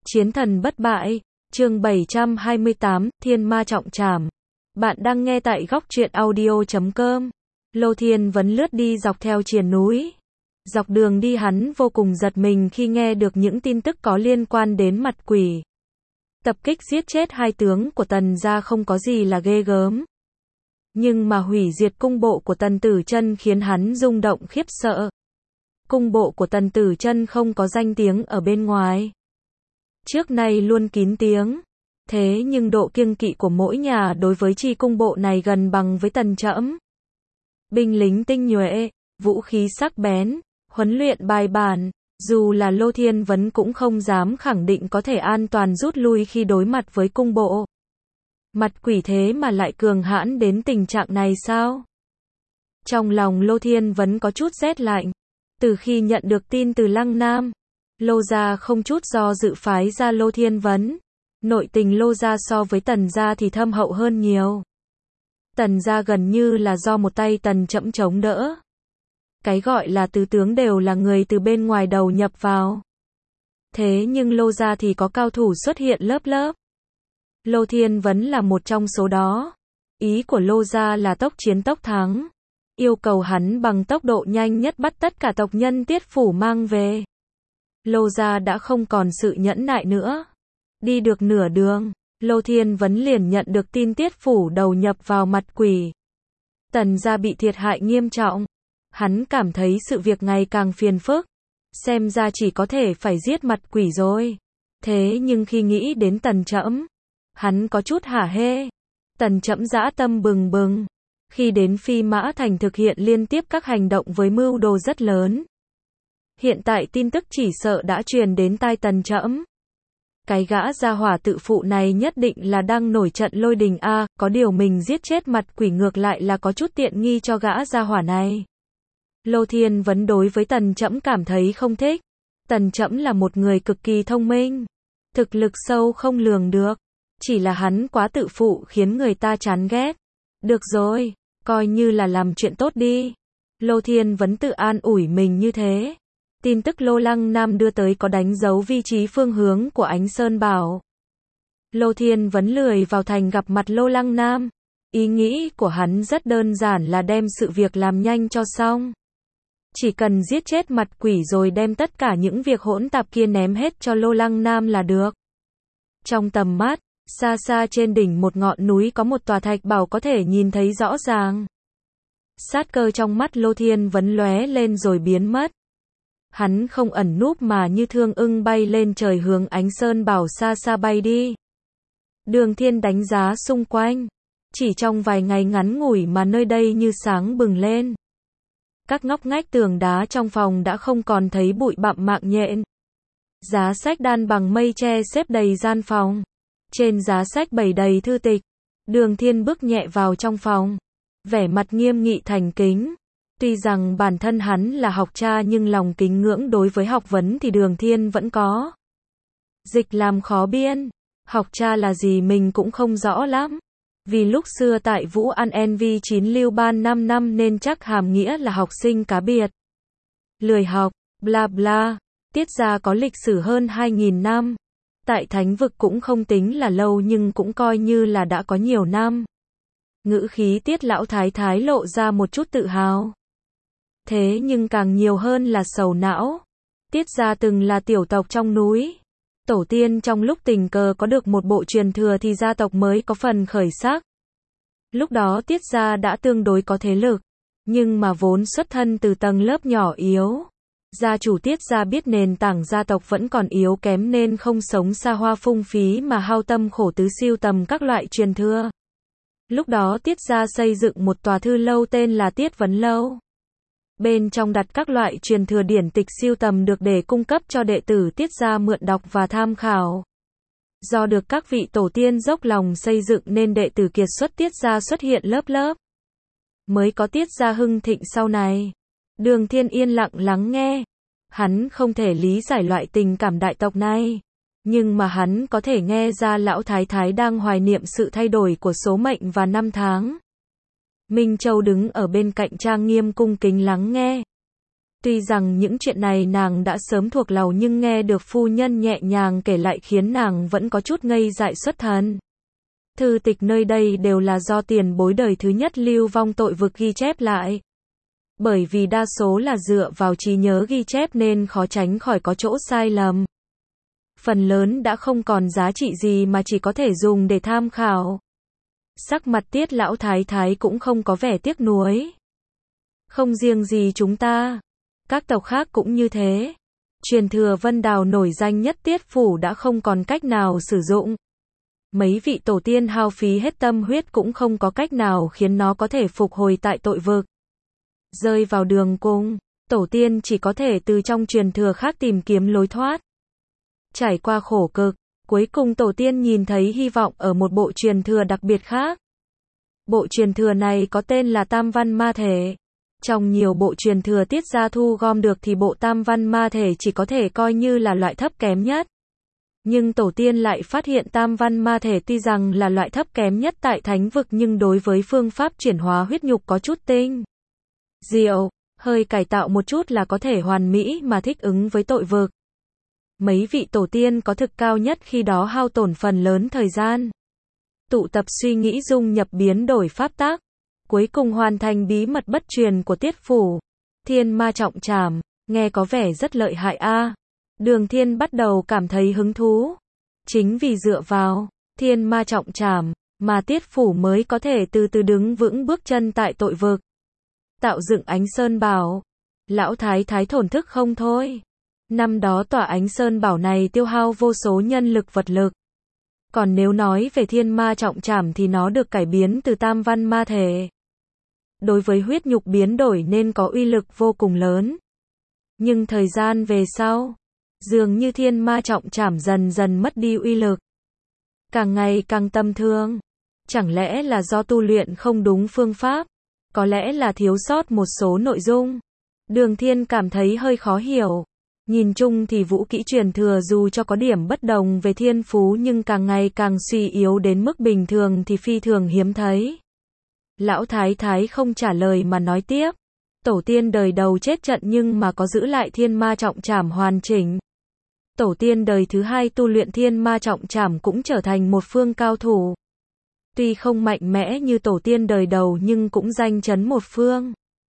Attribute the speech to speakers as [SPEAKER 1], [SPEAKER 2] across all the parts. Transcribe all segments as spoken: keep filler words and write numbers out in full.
[SPEAKER 1] Chiến thần bất bại, chương bảy trăm hai mươi tám, Thiên ma trọng trảm. Bạn đang nghe tại góc truyện audio chấm com. Lô Thiên Vấn lướt đi dọc theo triền núi. Dọc đường đi hắn vô cùng giật mình khi nghe được những tin tức có liên quan đến mặt quỷ. Tập kích giết chết hai tướng của Tần gia không có gì là ghê gớm. Nhưng mà hủy diệt cung bộ của Tần Tử Chân khiến hắn rung động khiếp sợ. Cung bộ của Tần Tử Chân không có danh tiếng ở bên ngoài. Trước nay luôn kín tiếng. Thế nhưng độ kiêng kỵ của mỗi nhà đối với chi cung bộ này gần bằng với Tần Trẫm. Binh lính tinh nhuệ, vũ khí sắc bén, huấn luyện bài bản, dù là Lô Thiên Vấn cũng không dám khẳng định có thể an toàn rút lui khi đối mặt với cung bộ. Mặt quỷ thế mà lại cường hãn đến tình trạng này sao? Trong lòng Lô Thiên Vấn có chút rét lạnh. Từ khi nhận được tin từ Lăng Nam, Lô gia không chút do dự phái ra Lô Thiên Vấn. Nội tình Lô gia so với Tần gia thì thâm hậu hơn nhiều. Tần gia gần như là do một tay Tần Trẫm chống đỡ. Cái gọi là tứ tướng đều là người từ bên ngoài đầu nhập vào. Thế nhưng Lô gia thì có cao thủ xuất hiện lớp lớp. Lô Thiên Vấn là một trong số đó. Ý của Lô gia là tốc chiến tốc thắng. Yêu cầu hắn bằng tốc độ nhanh nhất bắt tất cả tộc nhân Tiết phủ mang về. Lô gia đã không còn sự nhẫn nại nữa. Đi được nửa đường, Lô Thiên Vấn liền nhận được tin Tiết phủ đầu nhập vào mặt quỷ. Tần gia bị thiệt hại nghiêm trọng. Hắn cảm thấy sự việc ngày càng phiền phức. Xem ra chỉ có thể phải giết mặt quỷ rồi. Thế nhưng khi nghĩ đến Tần Trẫm, hắn có chút hả hê. Tần Trẫm dã tâm bừng bừng. Khi đến Phi Mã Thành thực hiện liên tiếp các hành động với mưu đồ rất lớn. Hiện tại tin tức chỉ sợ đã truyền đến tai Tần Trẫm. Cái gã gia hỏa tự phụ này nhất định là đang nổi trận lôi đình a, có điều mình giết chết mặt quỷ ngược lại là có chút tiện nghi cho gã gia hỏa này. Lô Thiên Vấn đối với Tần Trẫm cảm thấy không thích. Tần Trẫm là một người cực kỳ thông minh, thực lực sâu không lường được, chỉ là hắn quá tự phụ khiến người ta chán ghét. Được rồi, coi như là làm chuyện tốt đi. Lô Thiên Vấn tự an ủi mình như thế. Tin tức Lô Lăng Nam đưa tới có đánh dấu vị trí phương hướng của Ánh Sơn Bảo. Lô Thiên Vấn lười vào thành gặp mặt Lô Lăng Nam. Ý nghĩ của hắn rất đơn giản là đem sự việc làm nhanh cho xong. Chỉ cần giết chết mặt quỷ rồi đem tất cả những việc hỗn tạp kia ném hết cho Lô Lăng Nam là được. Trong tầm mắt, xa xa trên đỉnh một ngọn núi có một tòa thạch bảo có thể nhìn thấy rõ ràng. Sát cơ trong mắt Lô Thiên Vấn lóe lên rồi biến mất. Hắn không ẩn núp mà như thương ưng bay lên trời hướng Ánh Sơn Bảo xa xa bay đi. Đường Thiên đánh giá xung quanh. Chỉ trong vài ngày ngắn ngủi mà nơi đây như sáng bừng lên. Các ngóc ngách tường đá trong phòng đã không còn thấy bụi bặm mạng nhện. Giá sách đan bằng mây tre xếp đầy gian phòng. Trên giá sách bày đầy thư tịch. Đường Thiên bước nhẹ vào trong phòng. Vẻ mặt nghiêm nghị thành kính. Tuy rằng bản thân hắn là học cha nhưng lòng kính ngưỡng đối với học vấn thì Đường Thiên vẫn có. Dịch làm khó biên. Học cha là gì mình cũng không rõ lắm. Vì lúc xưa tại Vũ An en vê chín lưu ban năm năm nên chắc hàm nghĩa là học sinh cá biệt. Lười học, bla bla. Tiết gia có lịch sử hơn hai nghìn năm. Tại Thánh vực cũng không tính là lâu nhưng cũng coi như là đã có nhiều năm. Ngữ khí Tiết lão thái thái lộ ra một chút tự hào. Thế nhưng càng nhiều hơn là sầu não. Tiết gia từng là tiểu tộc trong núi. Tổ tiên trong lúc tình cờ có được một bộ truyền thừa thì gia tộc mới có phần khởi sắc. Lúc đó Tiết gia đã tương đối có thế lực. Nhưng mà vốn xuất thân từ tầng lớp nhỏ yếu. Gia chủ Tiết gia biết nền tảng gia tộc vẫn còn yếu kém nên không sống xa hoa phung phí mà hao tâm khổ tứ sưu tầm các loại truyền thừa. Lúc đó Tiết gia xây dựng một tòa thư lâu tên là Tiết Vấn Lâu. Bên trong đặt các loại truyền thừa điển tịch sưu tầm được để cung cấp cho đệ tử Tiết gia mượn đọc và tham khảo. Do được các vị tổ tiên dốc lòng xây dựng nên đệ tử kiệt xuất Tiết gia xuất hiện lớp lớp. Mới có Tiết gia hưng thịnh sau này. Đường Thiên yên lặng lắng nghe. Hắn không thể lý giải loại tình cảm đại tộc này. Nhưng mà hắn có thể nghe ra lão thái thái đang hoài niệm sự thay đổi của số mệnh và năm tháng. Minh Châu đứng ở bên cạnh trang nghiêm cung kính lắng nghe. Tuy rằng những chuyện này nàng đã sớm thuộc lòng nhưng nghe được phu nhân nhẹ nhàng kể lại khiến nàng vẫn có chút ngây dại xuất thần. Thư tịch nơi đây đều là do tiền bối đời thứ nhất Lưu Vong Tội Vực ghi chép lại. Bởi vì đa số là dựa vào trí nhớ ghi chép nên khó tránh khỏi có chỗ sai lầm. Phần lớn đã không còn giá trị gì mà chỉ có thể dùng để tham khảo. Sắc mặt Tiết lão thái thái cũng không có vẻ tiếc nuối. Không riêng gì chúng ta, các tộc khác cũng như thế. Truyền thừa Vân Đào nổi danh nhất Tiết phủ đã không còn cách nào sử dụng. Mấy vị tổ tiên hao phí hết tâm huyết cũng không có cách nào khiến nó có thể phục hồi tại tội vực. Rơi vào đường cùng, tổ tiên chỉ có thể từ trong truyền thừa khác tìm kiếm lối thoát. Trải qua khổ cực, cuối cùng tổ tiên nhìn thấy hy vọng ở một bộ truyền thừa đặc biệt khác. Bộ truyền thừa này có tên là Tam Văn Ma Thể. Trong nhiều bộ truyền thừa Tiết gia thu gom được thì bộ Tam Văn Ma Thể chỉ có thể coi như là loại thấp kém nhất. Nhưng tổ tiên lại phát hiện Tam Văn Ma Thể tuy rằng là loại thấp kém nhất tại thánh vực nhưng đối với phương pháp chuyển hóa huyết nhục có chút tinh diệu, hơi cải tạo một chút là có thể hoàn mỹ mà thích ứng với tội vực. Mấy vị tổ tiên có thực cao nhất khi đó hao tổn phần lớn thời gian. Tụ tập suy nghĩ dung nhập biến đổi pháp tác. Cuối cùng hoàn thành bí mật bất truyền của Tiết phủ. Thiên ma trọng trảm, nghe có vẻ rất lợi hại a. Đường Thiên bắt đầu cảm thấy hứng thú. Chính vì dựa vào thiên ma trọng trảm mà Tiết phủ mới có thể từ từ đứng vững bước chân tại tội vực. Tạo dựng Ánh Sơn Bảo. Lão thái thái thổn thức không thôi. Năm đó tỏa Ánh Sơn Bảo này tiêu hao vô số nhân lực vật lực. Còn nếu nói về thiên ma trọng trảm thì nó được cải biến từ Tam Văn Ma Thể. Đối với huyết nhục biến đổi nên có uy lực vô cùng lớn. Nhưng thời gian về sau, dường như thiên ma trọng trảm dần dần mất đi uy lực. Càng ngày càng tầm thường. Chẳng lẽ là do tu luyện không đúng phương pháp? Có lẽ là thiếu sót một số nội dung. Đường Thiên cảm thấy hơi khó hiểu. Nhìn chung thì vũ kỹ truyền thừa dù cho có điểm bất đồng về thiên phú nhưng càng ngày càng suy yếu đến mức bình thường thì phi thường hiếm thấy. Lão thái thái không trả lời mà nói tiếp. Tổ tiên đời đầu chết trận nhưng mà có giữ lại thiên ma trọng trảm hoàn chỉnh. Tổ tiên đời thứ hai tu luyện thiên ma trọng trảm cũng trở thành một phương cao thủ. Tuy không mạnh mẽ như tổ tiên đời đầu nhưng cũng danh chấn một phương.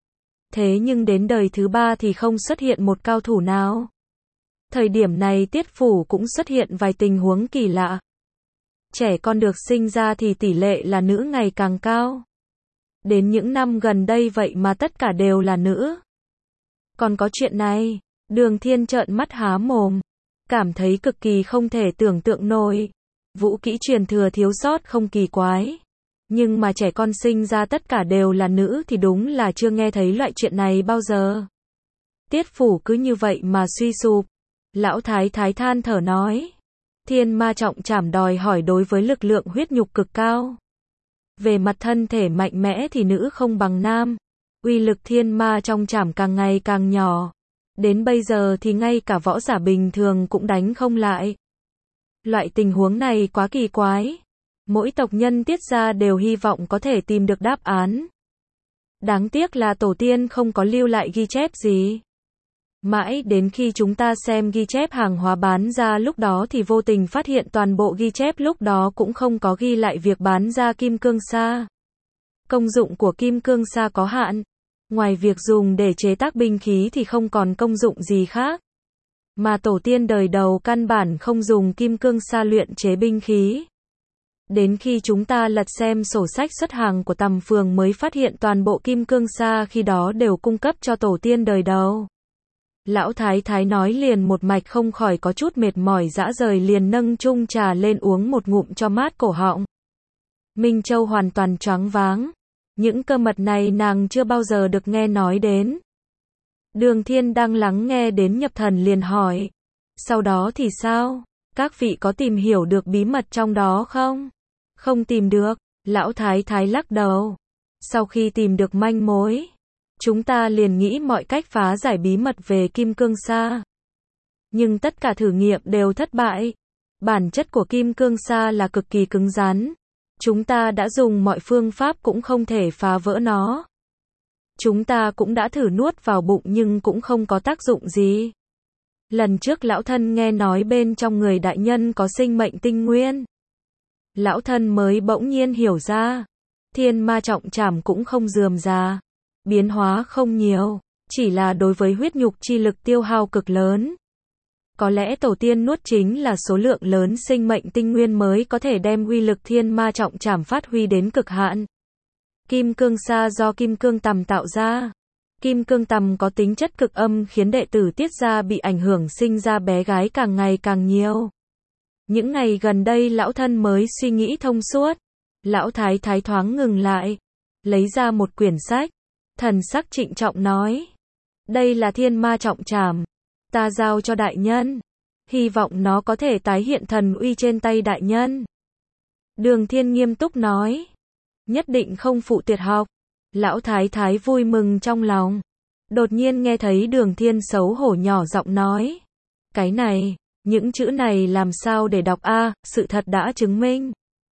[SPEAKER 1] Thế nhưng đến đời thứ ba thì không xuất hiện một cao thủ nào. Thời điểm này Tiết phủ cũng xuất hiện vài tình huống kỳ lạ. Trẻ con được sinh ra thì tỷ lệ là nữ ngày càng cao. Đến những năm gần đây vậy mà tất cả đều là nữ. Còn có chuyện này, Đường Thiên trợn mắt há mồm, cảm thấy cực kỳ không thể tưởng tượng nổi. Vũ kỹ truyền thừa thiếu sót không kỳ quái. Nhưng mà trẻ con sinh ra tất cả đều là nữ thì đúng là chưa nghe thấy loại chuyện này bao giờ. Tiết phủ cứ như vậy mà suy sụp. Lão thái thái than thở nói. Thiên ma trọng trảm đòi hỏi đối với lực lượng huyết nhục cực cao. Về mặt thân thể mạnh mẽ thì nữ không bằng nam. Uy lực thiên ma trong trảm càng ngày càng nhỏ. Đến bây giờ thì ngay cả võ giả bình thường cũng đánh không lại. Loại tình huống này quá kỳ quái. Mỗi tộc nhân Tiết gia đều hy vọng có thể tìm được đáp án. Đáng tiếc là tổ tiên không có lưu lại ghi chép gì. Mãi đến khi chúng ta xem ghi chép hàng hóa bán ra lúc đó thì vô tình phát hiện toàn bộ ghi chép lúc đó cũng không có ghi lại việc bán ra kim cương sa. Công dụng của kim cương sa có hạn. Ngoài việc dùng để chế tác binh khí thì không còn công dụng gì khác. Mà tổ tiên đời đầu căn bản không dùng kim cương sa luyện chế binh khí. Đến khi chúng ta lật xem sổ sách xuất hàng của Tầm Phường mới phát hiện toàn bộ kim cương sa khi đó đều cung cấp cho tổ tiên đời đầu. Lão thái thái nói liền một mạch không khỏi có chút mệt mỏi dã rời liền nâng chung trà lên uống một ngụm cho mát cổ họng. Minh Châu hoàn toàn choáng váng. Những cơ mật này nàng chưa bao giờ được nghe nói đến. Đường Thiên đang lắng nghe đến nhập thần liền hỏi. Sau đó thì sao? Các vị có tìm hiểu được bí mật trong đó không? Không tìm được. Lão thái thái lắc đầu. Sau khi tìm được manh mối, chúng ta liền nghĩ mọi cách phá giải bí mật về kim cương sa. Nhưng tất cả thử nghiệm đều thất bại. Bản chất của kim cương sa là cực kỳ cứng rắn. Chúng ta đã dùng mọi phương pháp cũng không thể phá vỡ nó. Chúng ta cũng đã thử nuốt vào bụng nhưng cũng không có tác dụng gì. Lần trước lão thân nghe nói bên trong người đại nhân có sinh mệnh tinh nguyên. Lão thân mới bỗng nhiên hiểu ra. Thiên ma trọng trảm cũng không rườm rà. Biến hóa không nhiều. Chỉ là đối với huyết nhục chi lực tiêu hao cực lớn. Có lẽ tổ tiên nuốt chính là số lượng lớn sinh mệnh tinh nguyên mới có thể đem uy lực thiên ma trọng trảm phát huy đến cực hạn. Kim cương sa do kim cương tằm tạo ra. Kim cương tằm có tính chất cực âm khiến đệ tử tiết ra bị ảnh hưởng sinh ra bé gái càng ngày càng nhiều. Những ngày gần đây lão thân mới suy nghĩ thông suốt. Lão thái thái thoáng ngừng lại. Lấy ra một quyển sách. Thần sắc trịnh trọng nói. Đây là thiên ma trọng trảm. Ta giao cho đại nhân. Hy vọng nó có thể tái hiện thần uy trên tay đại nhân. Đường Thiên nghiêm túc nói. Nhất định không phụ tuyệt học. Lão thái thái vui mừng trong lòng. Đột nhiên nghe thấy Đường Thiên xấu hổ nhỏ giọng nói. Cái này, những chữ này làm sao để đọc a? Sự thật đã chứng minh.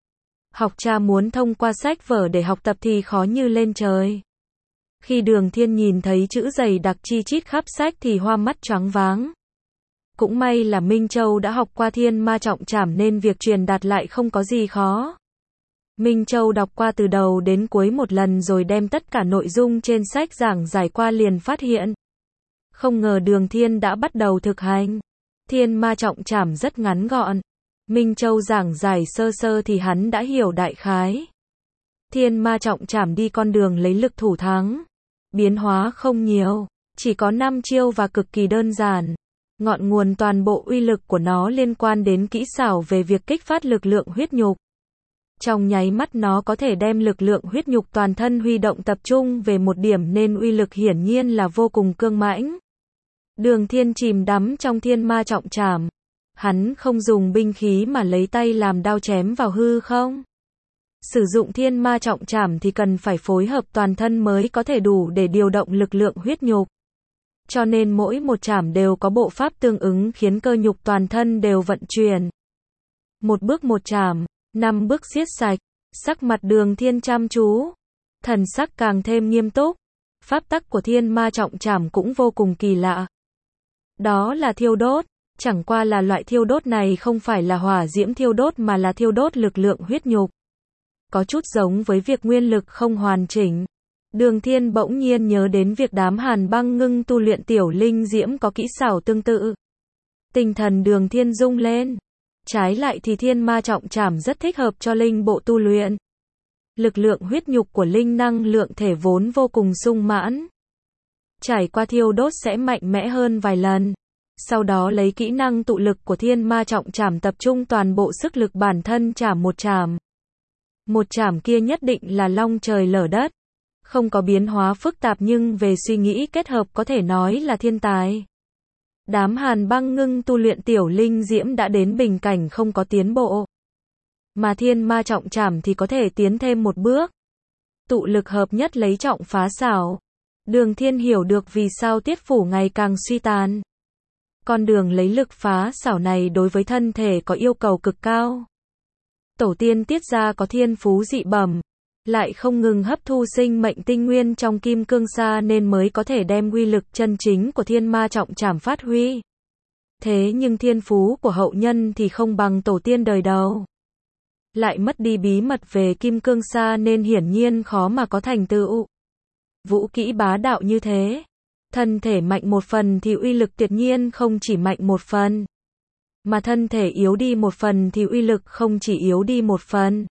[SPEAKER 1] Học cha muốn thông qua sách vở để học tập thì khó như lên trời. Khi Đường Thiên nhìn thấy chữ dày đặc chi chít khắp sách thì hoa mắt choáng váng. Cũng may là Minh Châu đã học qua thiên ma trọng trảm nên việc truyền đạt lại không có gì khó. Minh Châu đọc qua từ đầu đến cuối một lần rồi đem tất cả nội dung trên sách giảng giải qua liền phát hiện. Không ngờ Đường Thiên đã bắt đầu thực hành. Thiên ma trọng trảm rất ngắn gọn. Minh Châu giảng giải sơ sơ thì hắn đã hiểu đại khái. Thiên ma trọng trảm đi con đường lấy lực thủ thắng. Biến hóa không nhiều, chỉ có năm chiêu và cực kỳ đơn giản. Ngọn nguồn toàn bộ uy lực của nó liên quan đến kỹ xảo về việc kích phát lực lượng huyết nhục. Trong nháy mắt nó có thể đem lực lượng huyết nhục toàn thân huy động tập trung về một điểm nên uy lực hiển nhiên là vô cùng cương mãnh. Đường Thiên chìm đắm trong thiên ma trọng trảm. Hắn không dùng binh khí mà lấy tay làm đao chém vào hư không. Sử dụng thiên ma trọng trảm thì cần phải phối hợp toàn thân mới có thể đủ để điều động lực lượng huyết nhục. Cho nên mỗi một trảm đều có bộ pháp tương ứng khiến cơ nhục toàn thân đều vận chuyển. Một bước một trảm, năm bước xiết sạch, sắc mặt Đường Thiên chăm chú, thần sắc càng thêm nghiêm túc. Pháp tắc của thiên ma trọng trảm cũng vô cùng kỳ lạ. Đó là thiêu đốt, chẳng qua là loại thiêu đốt này không phải là hỏa diễm thiêu đốt mà là thiêu đốt lực lượng huyết nhục. Có chút giống với việc nguyên lực không hoàn chỉnh. Đường Thiên bỗng nhiên nhớ đến việc đám Hàn Băng Ngưng tu luyện tiểu linh diễm có kỹ xảo tương tự. Tinh thần Đường Thiên rung lên. Trái lại thì thiên ma trọng trảm rất thích hợp cho linh bộ tu luyện. Lực lượng huyết nhục của linh năng lượng thể vốn vô cùng sung mãn. Trải qua thiêu đốt sẽ mạnh mẽ hơn vài lần. Sau đó lấy kỹ năng tụ lực của thiên ma trọng trảm tập trung toàn bộ sức lực bản thân chảm một chảm. Một chảm kia nhất định là long trời lở đất. Không có biến hóa phức tạp nhưng về suy nghĩ kết hợp có thể nói là thiên tài. Đám Hàn Băng Ngưng tu luyện tiểu linh diễm đã đến bình cảnh không có tiến bộ. Mà thiên ma trọng trảm thì có thể tiến thêm một bước. Tụ lực hợp nhất lấy trọng phá xảo. Đường Thiên hiểu được vì sao Tiết Phủ ngày càng suy tàn. Con đường lấy lực phá xảo này đối với thân thể có yêu cầu cực cao. Tổ tiên Tiết gia có thiên phú dị bẩm, lại không ngừng hấp thu sinh mệnh tinh nguyên trong kim cương sa nên mới có thể đem uy lực chân chính của thiên ma trọng trảm phát huy. Thế nhưng thiên phú của hậu nhân thì không bằng tổ tiên đời đầu. Lại mất đi bí mật về kim cương sa nên hiển nhiên khó mà có thành tựu. Vũ kỹ bá đạo như thế, thân thể mạnh một phần thì uy lực tuyệt nhiên không chỉ mạnh một phần. Mà thân thể yếu đi một phần thì uy lực không chỉ yếu đi một phần.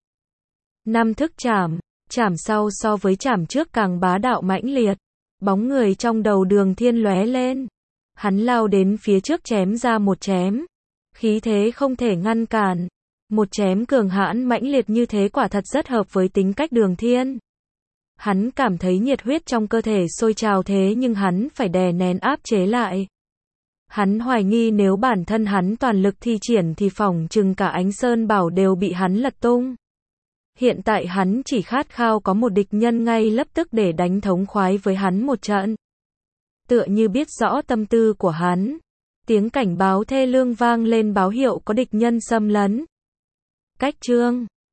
[SPEAKER 1] Năm thức chảm, chảm sau so với chảm trước càng bá đạo mãnh liệt. Bóng người trong đầu Đường Thiên lóe lên. Hắn lao đến phía trước chém ra một chém. Khí thế không thể ngăn cản. Một chém cường hãn mãnh liệt như thế quả thật rất hợp với tính cách Đường Thiên. Hắn cảm thấy nhiệt huyết trong cơ thể sôi trào thế nhưng hắn phải đè nén áp chế lại. Hắn hoài nghi nếu bản thân hắn toàn lực thi triển thì phỏng chừng cả Ánh Sơn Bảo đều bị hắn lật tung. Hiện tại hắn chỉ khát khao có một địch nhân ngay lập tức để đánh thống khoái với hắn một trận. Tựa như biết rõ tâm tư của hắn. Tiếng cảnh báo thê lương vang lên báo hiệu có địch nhân xâm lấn. Cách chương